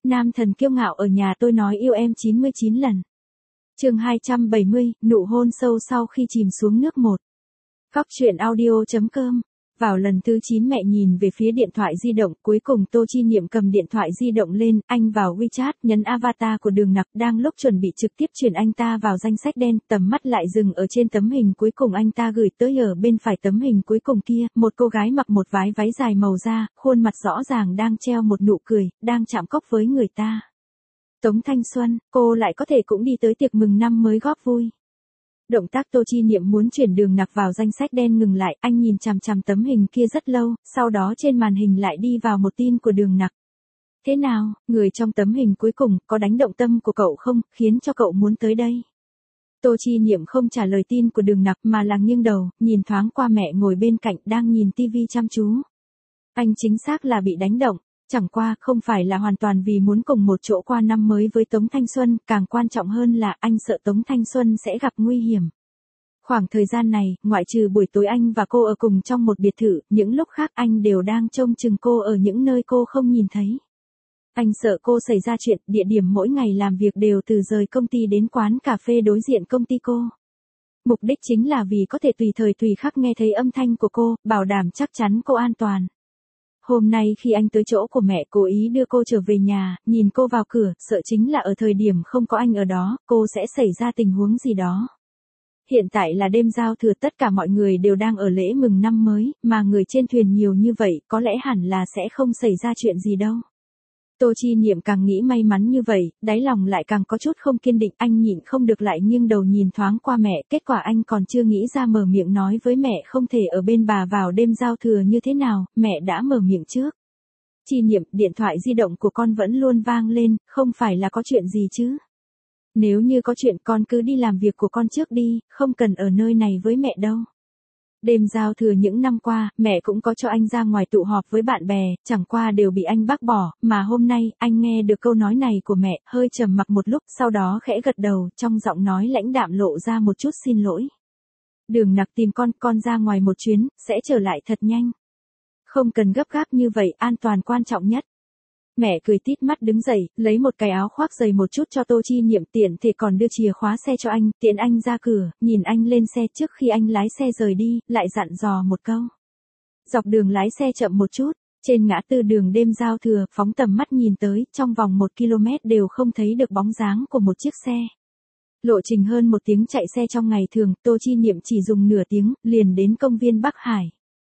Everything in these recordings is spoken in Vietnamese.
Nam thần kiêu ngạo ở nhà tôi nói yêu em 99 lần. Chương 270, nụ hôn sâu sau khi chìm xuống nước một. Góc truyện audio.com. Vào lần thứ 9 mẹ nhìn về phía điện thoại di động, cuối cùng Tô Chi Niệm cầm điện thoại di động lên, anh vào WeChat, nhấn avatar của Đường Nặc, đang lúc chuẩn bị trực tiếp chuyển anh ta vào danh sách đen, tầm mắt lại dừng ở trên tấm hình cuối cùng anh ta gửi tới. Ở bên phải tấm hình cuối cùng kia, một cô gái mặc một váy dài màu da, khuôn mặt rõ ràng đang treo một nụ cười, đang chạm cốc với người ta. Tống Thanh Xuân, cô lại có thể cũng đi tới tiệc mừng năm mới góp vui. Động tác Tô Chi Niệm muốn chuyển Đường Nặc vào danh sách đen ngừng lại, anh nhìn chằm chằm tấm hình kia rất lâu, sau đó trên màn hình lại đi vào một tin của Đường Nặc. Thế nào, người trong tấm hình cuối cùng có đánh động tâm của cậu không, khiến cho cậu muốn tới đây? Tô Chi Niệm không trả lời tin của Đường Nặc mà là nghiêng đầu, nhìn thoáng qua mẹ ngồi bên cạnh đang nhìn tivi chăm chú. Anh chính xác là bị đánh động. Chẳng qua không phải là hoàn toàn vì muốn cùng một chỗ qua năm mới với Tống Thanh Xuân, càng quan trọng hơn là anh sợ Tống Thanh Xuân sẽ gặp nguy hiểm. Khoảng thời gian này, ngoại trừ buổi tối anh và cô ở cùng trong một biệt thự, những lúc khác anh đều đang trông chừng cô ở những nơi cô không nhìn thấy. Anh sợ cô xảy ra chuyện, địa điểm mỗi ngày làm việc đều từ rời công ty đến quán cà phê đối diện công ty cô. Mục đích chính là vì có thể tùy thời tùy khắc nghe thấy âm thanh của cô, bảo đảm chắc chắn cô an toàn. Hôm nay khi anh tới chỗ của mẹ cố ý đưa cô trở về nhà, nhìn cô vào cửa, sợ chính là ở thời điểm không có anh ở đó, cô sẽ xảy ra tình huống gì đó. Hiện tại là đêm giao thừa, tất cả mọi người đều đang ở lễ mừng năm mới, mà người trên thuyền nhiều như vậy, có lẽ hẳn là sẽ không xảy ra chuyện gì đâu. Tô Chi Niệm càng nghĩ may mắn như vậy, đáy lòng lại càng có chút không kiên định, anh nhịn không được lại nghiêng đầu nhìn thoáng qua mẹ, kết quả anh còn chưa nghĩ ra mở miệng nói với mẹ không thể ở bên bà vào đêm giao thừa như thế nào, mẹ đã mở miệng trước. Chi Niệm, điện thoại di động của con vẫn luôn vang lên, không phải là có chuyện gì chứ? Nếu như có chuyện con cứ đi làm việc của con trước đi, không cần ở nơi này với mẹ đâu. Đêm giao thừa những năm qua, mẹ cũng có cho anh ra ngoài tụ họp với bạn bè, chẳng qua đều bị anh bác bỏ, mà hôm nay, anh nghe được câu nói này của mẹ, hơi trầm mặc một lúc, sau đó khẽ gật đầu, trong giọng nói lãnh đạm lộ ra một chút xin lỗi. Đường Nặc tìm con ra ngoài một chuyến, sẽ trở lại thật nhanh. Không cần gấp gáp như vậy, an toàn quan trọng nhất. Mẹ cười tít mắt đứng dậy, lấy một cái áo khoác dày một chút cho Tô Chi Niệm, tiện thể còn đưa chìa khóa xe cho anh, tiện anh ra cửa, nhìn anh lên xe trước khi anh lái xe rời đi, lại dặn dò một câu. Dọc đường lái xe chậm một chút, trên ngã tư đường đêm giao thừa, phóng tầm mắt nhìn tới, trong vòng 1 km đều không thấy được bóng dáng của một chiếc xe. Lộ trình hơn 1 tiếng chạy xe trong ngày thường, Tô Chi Niệm chỉ dùng nửa tiếng, liền đến công viên Bắc Hải.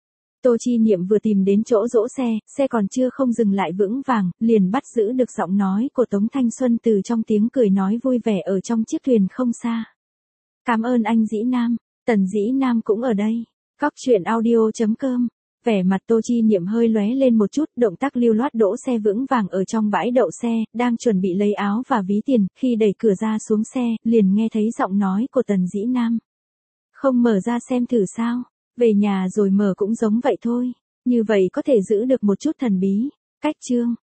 Tô Chi Niệm vừa tìm đến chỗ đỗ xe, xe còn chưa không dừng lại vững vàng, liền bắt giữ được giọng nói của Tống Thanh Xuân từ trong tiếng cười nói vui vẻ ở trong chiếc thuyền không xa. Cảm ơn anh Dĩ Nam, Tần Dĩ Nam cũng ở đây. Góc truyện audio.com. Vẻ mặt Tô Chi Niệm hơi lóe lên một chút, động tác lưu loát đỗ xe vững vàng ở trong bãi đậu xe, đang chuẩn bị lấy áo và ví tiền, khi đẩy cửa ra xuống xe, liền nghe thấy giọng nói của Tần Dĩ Nam. Không mở ra xem thử sao? Về nhà rồi mở cũng giống vậy thôi, như vậy có thể giữ được một chút thần bí. Cách chương.